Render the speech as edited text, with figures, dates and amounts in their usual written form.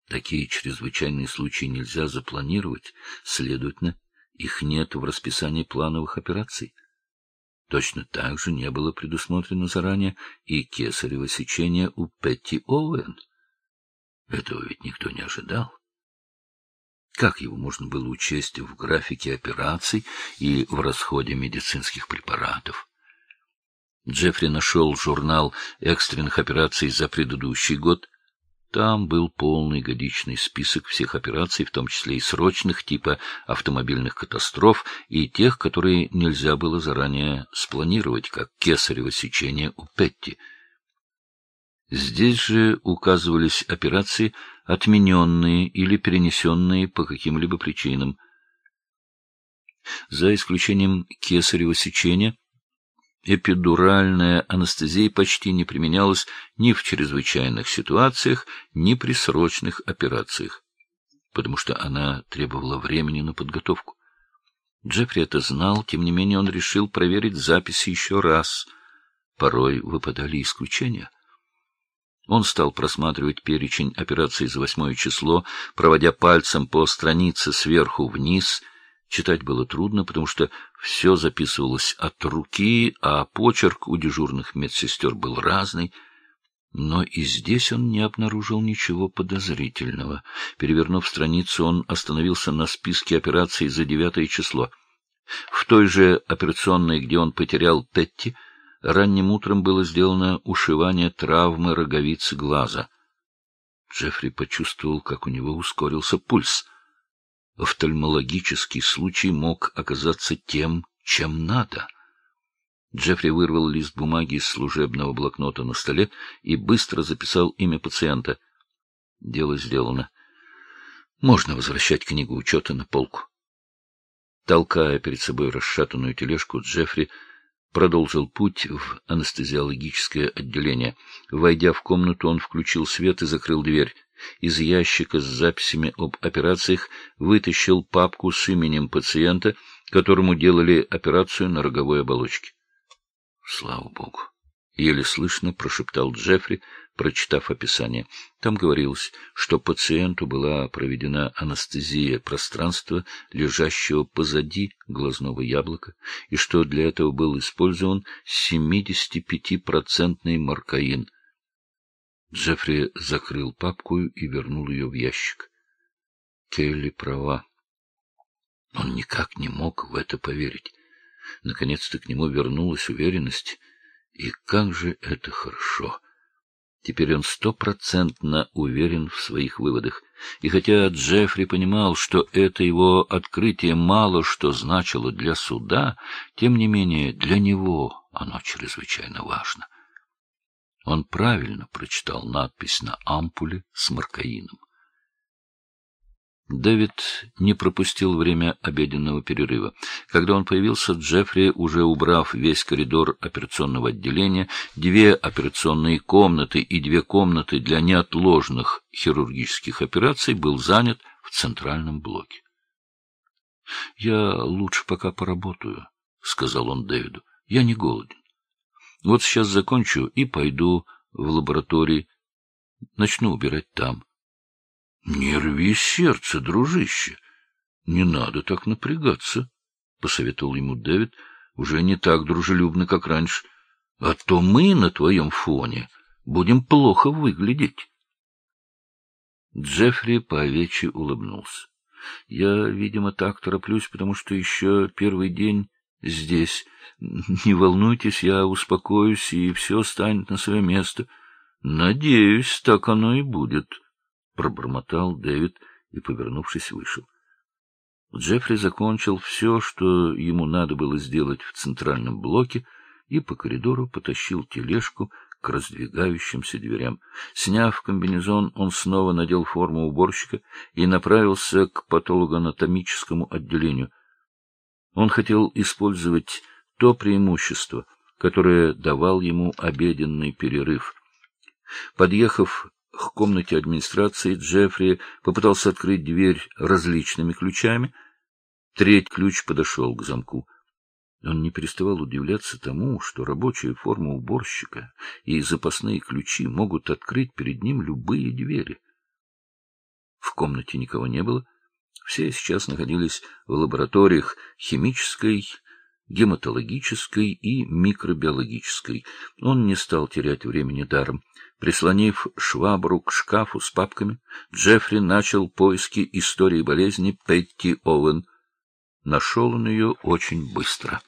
Такие чрезвычайные случаи нельзя запланировать, следовательно, их нет в расписании плановых операций. Точно так же не было предусмотрено заранее и кесарево сечение у Петти Оуэн. Этого ведь никто не ожидал. Как его можно было учесть в графике операций и в расходе медицинских препаратов? Джеффри нашел журнал экстренных операций за предыдущий год. Там был полный годичный список всех операций, в том числе и срочных, типа автомобильных катастроф, и тех, которые нельзя было заранее спланировать, как кесарево сечение у Петти. Здесь же указывались операции, отмененные или перенесенные по каким-либо причинам. За исключением кесарево сечения, эпидуральная анестезия почти не применялась ни в чрезвычайных ситуациях, ни при срочных операциях, потому что она требовала времени на подготовку. Джеффри это знал, тем не менее он решил проверить записи еще раз. Порой выпадали исключения. Он стал просматривать перечень операций за 8 число, проводя пальцем по странице сверху вниз. Читать было трудно, потому что все записывалось от руки, а почерк у дежурных медсестер был разный. Но и здесь он не обнаружил ничего подозрительного. Перевернув страницу, он остановился на списке операций за 9 число. В той же операционной, где он потерял Петти, ранним утром было сделано ушивание травмы роговицы глаза. Джеффри почувствовал, как у него ускорился пульс. Офтальмологический случай мог оказаться тем, чем надо. Джеффри вырвал лист бумаги из служебного блокнота на столе и быстро записал имя пациента. Дело сделано. Можно возвращать книгу учета на полку. Толкая перед собой расшатанную тележку, Джеффри продолжил путь в анестезиологическое отделение. Войдя в комнату, он включил свет и закрыл дверь. Из ящика с записями об операциях вытащил папку с именем пациента, которому делали операцию на роговой оболочке. Слава Богу! Еле слышно прошептал Джеффри, прочитав описание. Там говорилось, что пациенту была проведена анестезия пространства, лежащего позади глазного яблока, и что для этого был использован 75% маркаин. Джеффри закрыл папку и вернул ее в ящик. Келли права. Он никак не мог в это поверить. Наконец-то к нему вернулась уверенность. И как же это хорошо! Теперь он 100% уверен в своих выводах. И хотя Джеффри понимал, что это его открытие мало что значило для суда, тем не менее для него оно чрезвычайно важно. Он правильно прочитал надпись на ампуле с маркаином. Дэвид не пропустил время обеденного перерыва. Когда он появился, Джеффри, уже убрав весь коридор операционного отделения, 2 операционные комнаты и 2 комнаты для неотложных хирургических операций, был занят в центральном блоке. — Я лучше пока поработаю, — сказал он Дэвиду. — Я не голоден. Вот сейчас закончу и пойду в лаборатории. Начну убирать там. — Не рви сердце, дружище. Не надо так напрягаться, — посоветовал ему Дэвид, уже не так дружелюбно, как раньше. — А то мы на твоем фоне будем плохо выглядеть. Джеффри по-овечьи улыбнулся. — Я, видимо, так тороплюсь, потому что еще первый день здесь. Не волнуйтесь, я успокоюсь, и все станет на свое место. Надеюсь, так оно и будет. — пробормотал Дэвид и, повернувшись, вышел. Джеффри закончил все, что ему надо было сделать в центральном блоке, и по коридору потащил тележку к раздвигающимся дверям. Сняв комбинезон, он снова надел форму уборщика и направился к патологоанатомическому отделению. Он хотел использовать то преимущество, которое давал ему обеденный перерыв. Подъехав к комнате администрации, Джеффри попытался открыть дверь различными ключами. 3-й ключ подошел к замку. Он не переставал удивляться тому, что рабочая форма уборщика и запасные ключи могут открыть перед ним любые двери. комнате никого не было. Все сейчас находились в лабораториях химической, гематологической и микробиологической. Он не стал терять времени даром. Прислонив швабру к шкафу с папками, Джеффри начал поиски истории болезни Петти Оуэн. Нашел он ее очень быстро.